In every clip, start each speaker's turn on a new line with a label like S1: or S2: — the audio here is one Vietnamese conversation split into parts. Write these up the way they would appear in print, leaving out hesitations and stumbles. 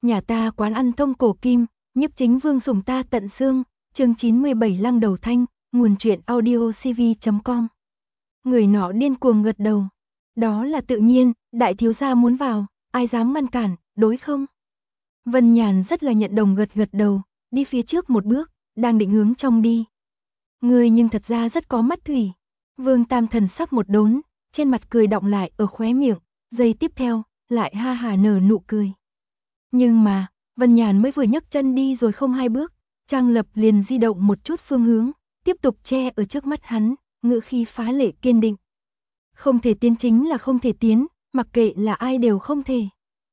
S1: Nhà ta quán ăn thông cổ kim, nhiếp chính vương sủng ta tận xương, chương 97 Lăng Đầu Thanh, nguồn truyện audiocv.com. Người nọ điên cuồng gật đầu. Đó là tự nhiên, đại thiếu gia muốn vào, ai dám ngăn cản, đối không? Vân Nhàn rất là nhận đồng gật đầu, đi phía trước một bước, đang định hướng trong đi. Ngươi nhưng thật ra rất có mắt thủy. Vương Tam thần sắc một đốn, trên mặt cười đọng lại ở khóe miệng, giây tiếp theo, lại ha hả nở nụ cười. Nhưng mà, Vân Nhàn mới vừa nhấc chân đi rồi không hai bước, Trang Lập liền di động một chút phương hướng, tiếp tục che ở trước mắt hắn, ngữ khí phá lệ kiên định. Không thể tiến chính là không thể tiến, mặc kệ là ai đều không thể.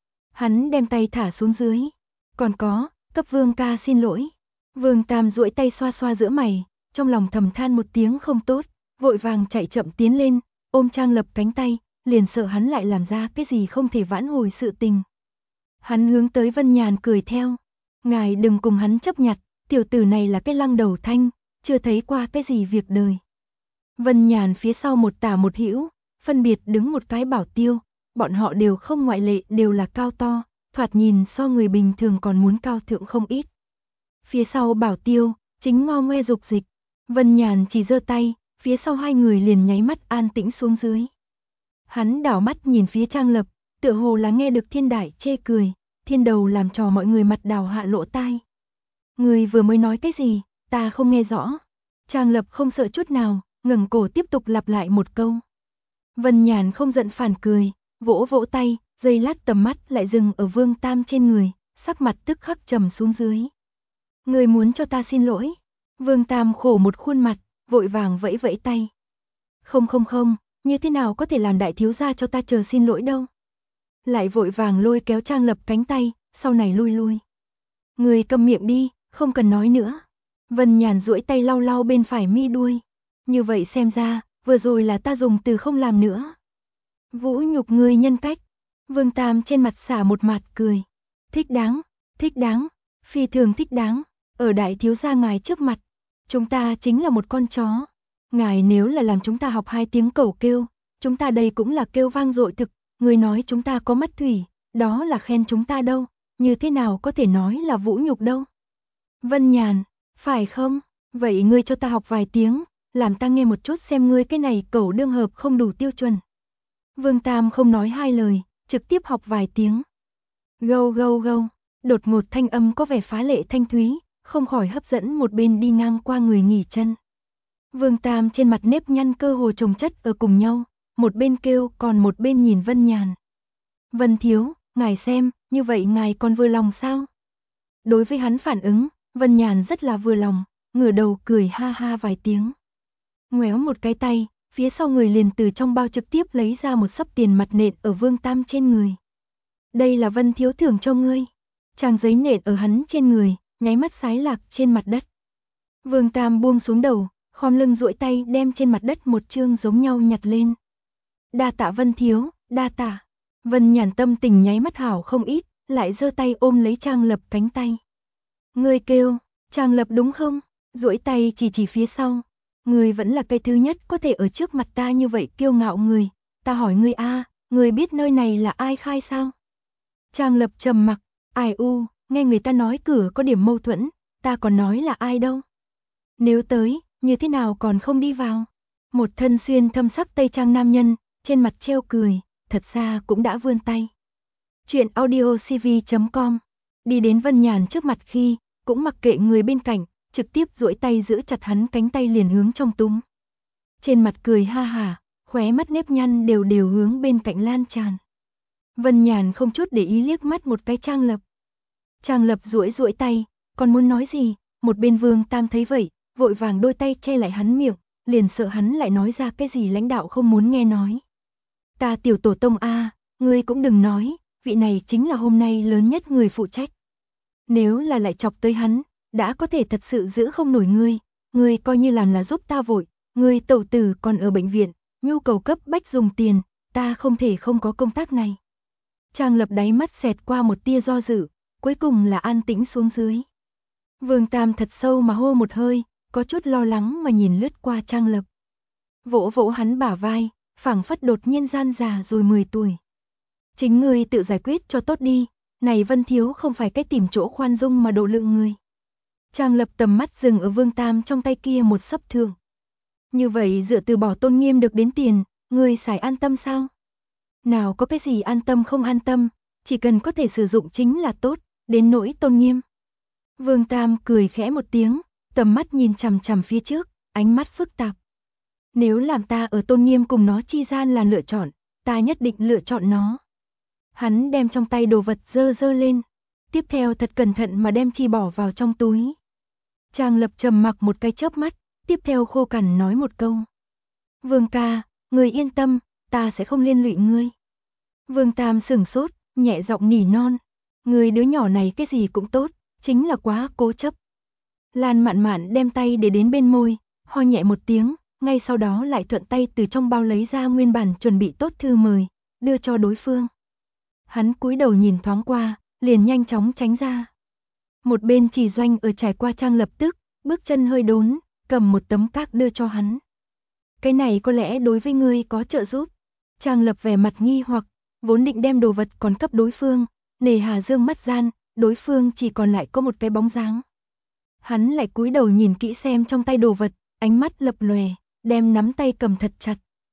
S1: Hắn đem tay thả xuống dưới. Còn có, cấp Vương ca xin lỗi. Vương Tam duỗi tay xoa xoa giữa mày, trong lòng thầm than một tiếng không tốt, vội vàng chạy chậm tiến lên, ôm Trang Lập cánh tay, liền sợ hắn lại làm ra cái gì không thể vãn hồi sự tình. Hắn hướng tới Vân Nhàn cười theo. Ngài đừng cùng hắn chấp nhặt, tiểu tử này là cái Lăng Đầu Thanh, chưa thấy qua cái gì việc đời. Vân Nhàn phía sau một tả một hữu, phân biệt đứng một cái Bảo Tiêu, bọn họ đều không ngoại lệ đều là cao to, thoạt nhìn so người bình thường còn muốn cao thượng không ít. Phía sau Bảo Tiêu, chính ngo ngoe dục dịch, Vân Nhàn chỉ giơ tay, phía sau hai người liền nháy mắt an tĩnh xuống dưới. Hắn đảo mắt nhìn phía Trang Lập, tựa hồ là nghe được Thiên Đại chê cười, Thiên Đầu làm trò mọi người mặt đào hạ lỗ tai. Người vừa mới nói cái gì, ta không nghe rõ. Trang Lập không sợ chút nào, ngẩng cổ tiếp tục lặp lại một câu. Vân Nhàn không giận phản cười, vỗ vỗ tay, giây lát tầm mắt lại dừng ở Vương Tam trên người, sắc mặt tức khắc trầm xuống dưới. Người muốn cho ta xin lỗi. Vương Tam khổ một khuôn mặt, vội vàng vẫy vẫy tay. Không, như thế nào có thể làm đại thiếu gia cho ta chờ xin lỗi đâu. Lại vội vàng lôi kéo Trang Lập cánh tay, sau này lui. Người câm miệng đi, không cần nói nữa. Vân Nhàn duỗi tay lau lau bên phải mi đuôi. Như vậy xem ra, vừa rồi là ta dùng từ không làm nữa. Vũ nhục người nhân cách. Vương Tam trên mặt xả một mặt cười. Thích đáng, phi thường thích đáng. Ở đại thiếu gia ngài trước mặt, chúng ta chính là một con chó. Ngài nếu là làm chúng ta học 2 tiếng cẩu kêu, chúng ta đây cũng là kêu vang dội thực. Người nói chúng ta có mắt thủy, đó là khen chúng ta đâu, như thế nào có thể nói là vũ nhục đâu. Vân Nhàn, phải không? Vậy ngươi cho ta học vài tiếng, làm ta nghe một chút xem ngươi cái này cẩu đương hợp không đủ tiêu chuẩn. Vương Tam không nói hai lời, trực tiếp học vài tiếng. Gâu, đột ngột thanh âm có vẻ phá lệ thanh thúy, không khỏi hấp dẫn một bên đi ngang qua người nghỉ chân. Vương Tam trên mặt nếp nhăn cơ hồ chồng chất ở cùng nhau, một bên kêu còn một bên nhìn Vân Nhàn. Vân thiếu, ngài xem, như vậy ngài còn vừa lòng sao? Đối với hắn phản ứng, Vân Nhàn rất là vừa lòng, ngửa đầu cười ha ha vài tiếng. Ngoéo một cái tay, phía sau người liền từ trong bao trực tiếp lấy ra một xấp tiền mặt nện ở Vương Tam trên người. Đây là Vân thiếu thưởng cho ngươi. Trang giấy nện ở hắn trên người, nháy mắt sái lạc trên mặt đất. Vương Tam buông xuống đầu, khom lưng duỗi tay đem trên mặt đất một chương giống nhau nhặt lên. Đa tạ Vân thiếu, đa tạ. Vân Nhàn tâm tình nháy mắt hảo không ít, lại giơ tay ôm lấy Trang Lập cánh tay. Ngươi kêu, Trang Lập đúng không? Duỗi tay chỉ phía sau. Ngươi vẫn là cái thứ nhất có thể ở trước mặt ta như vậy kiêu ngạo người. Ta hỏi ngươi ngươi biết nơi này là ai khai sao? Trang Lập trầm mặc, ai nghe người ta nói cửa có điểm mâu thuẫn, ta còn nói là ai đâu. Nếu tới, như thế nào còn không đi vào? Một thân xuyên thâm sắc tây trang nam nhân, trên mặt treo cười, thật ra cũng đã vươn tay. Chuyện audiocv.com. Đi đến Vân Nhàn trước mặt khi, cũng mặc kệ người bên cạnh, trực tiếp duỗi tay giữ chặt hắn cánh tay liền hướng trong túm. Trên mặt cười ha hả, khóe mắt nếp nhăn đều hướng bên cạnh lan tràn. Vân Nhàn không chút để ý liếc mắt một cái Trang Lập. Trang Lập duỗi tay, còn muốn nói gì, một bên Vương Tam thấy vậy, vội vàng đôi tay che lại hắn miệng, liền sợ hắn lại nói ra cái gì lãnh đạo không muốn nghe nói. Ta tiểu tổ tông ngươi cũng đừng nói, vị này chính là hôm nay lớn nhất người phụ trách. Nếu là lại chọc tới hắn, đã có thể thật sự giữ không nổi ngươi coi như làm là giúp ta vội, ngươi tẩu tử còn ở bệnh viện, nhu cầu cấp bách dùng tiền, ta không thể không có công tác này. Trang Lập đáy mắt xẹt qua một tia do dự, cuối cùng là an tĩnh xuống dưới. Vương Tam thật sâu mà hô một hơi, có chút lo lắng mà nhìn lướt qua Trang Lập. Vỗ hắn bả vai, phảng phất đột nhiên gian già rồi 10 tuổi. Chính ngươi tự giải quyết cho tốt đi, này Vân Thiếu không phải cái tìm chỗ khoan dung mà độ lượng người. Trang Lập tầm mắt dừng ở Vương Tam trong tay kia một sấp thường. Như vậy dựa từ bỏ tôn nghiêm được đến tiền, ngươi xài an tâm sao? Nào có cái gì an tâm không an tâm, chỉ cần có thể sử dụng chính là tốt, đến nỗi tôn nghiêm. Vương Tam cười khẽ một tiếng, tầm mắt nhìn chằm chằm phía trước, ánh mắt phức tạp. Nếu làm ta ở tôn nghiêm cùng nó chi gian là lựa chọn, ta nhất định lựa chọn nó. Hắn đem trong tay đồ vật dơ dơ lên, tiếp theo thật cẩn thận mà đem chi bỏ vào trong túi. Trang Lập trầm mặc một cái chớp mắt, tiếp theo khô cằn nói một câu. Vương ca, người yên tâm, ta sẽ không liên lụy ngươi. Vương Tam sửng sốt, nhẹ giọng nỉ non. Người đứa nhỏ này cái gì cũng tốt, chính là quá cố chấp. Lan Mạn Mạn đem tay để đến bên môi, ho nhẹ một tiếng, ngay sau đó lại thuận tay từ trong bao lấy ra nguyên bản chuẩn bị tốt thư mời, đưa cho đối phương. Hắn cúi đầu nhìn thoáng qua, liền nhanh chóng tránh ra. Một bên Chỉ Doanh ở trải qua Trang Lập tức, bước chân hơi đốn, cầm một tấm các đưa cho hắn. Cái này có lẽ đối với ngươi có trợ giúp. Trang Lập vẻ mặt nghi hoặc, vốn định đem đồ vật còn cấp đối phương, nề hà dương mắt gian, đối phương chỉ còn lại có một cái bóng dáng. Hắn lại cúi đầu nhìn kỹ xem trong tay đồ vật, ánh mắt lập lòe, đem nắm tay cầm thật chặt.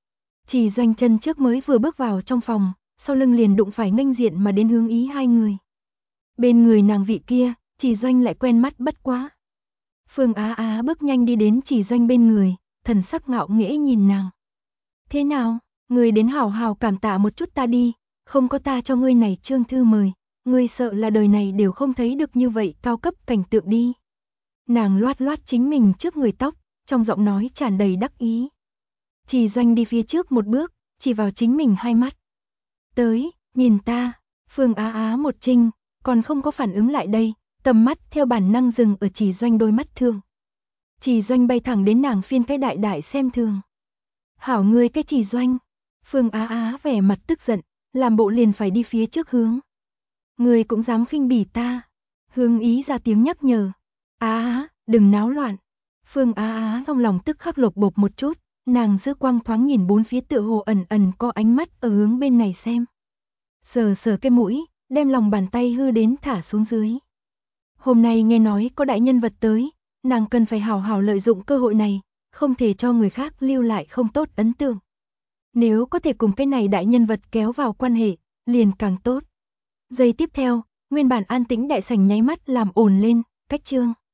S1: Chỉ Doanh chân trước mới vừa bước vào trong phòng, sau lưng liền đụng phải nghênh diện mà đến hướng ý hai người. Bên người nàng vị kia, Chỉ Doanh lại quen mắt bất quá. Phương Á Á bước nhanh đi đến Chỉ Doanh bên người, thần sắc ngạo nghễ nhìn nàng. Thế nào, ngươi đến hảo hảo cảm tạ một chút ta đi, không có ta cho ngươi này trương thư mời, ngươi sợ là đời này đều không thấy được như vậy cao cấp cảnh tượng đi. Nàng loát loát chính mình trước người tóc, trong giọng nói tràn đầy đắc ý. Chỉ Doanh đi phía trước một bước, chỉ vào chính mình hai mắt. Tới, nhìn ta, Phương Á Á một trinh, còn không có phản ứng lại đây, tầm mắt theo bản năng dừng ở Chỉ Doanh đôi mắt thường. Chỉ Doanh bay thẳng đến nàng phiên cái đại đại xem thường. Hảo ngươi cái Chỉ Doanh. Phương Á Á vẻ mặt tức giận, làm bộ liền phải đi phía trước hướng. Ngươi cũng dám khinh bỉ ta. Hướng ý ra tiếng nhắc nhở. Á Á, đừng náo loạn. Phương Á Á trong lòng tức khắc lột bột một chút, nàng dư quang thoáng nhìn bốn phía tựa hồ ẩn ẩn có ánh mắt ở hướng bên này xem. Sờ sờ cái mũi, đem lòng bàn tay hư đến thả xuống dưới. Hôm nay nghe nói có đại nhân vật tới, nàng cần phải hảo hảo lợi dụng cơ hội này, không thể cho người khác lưu lại không tốt ấn tượng. Nếu có thể cùng cái này đại nhân vật kéo vào quan hệ, liền càng tốt. Giây tiếp theo, nguyên bản an tĩnh đại sảnh nháy mắt làm ồn lên, cách chương.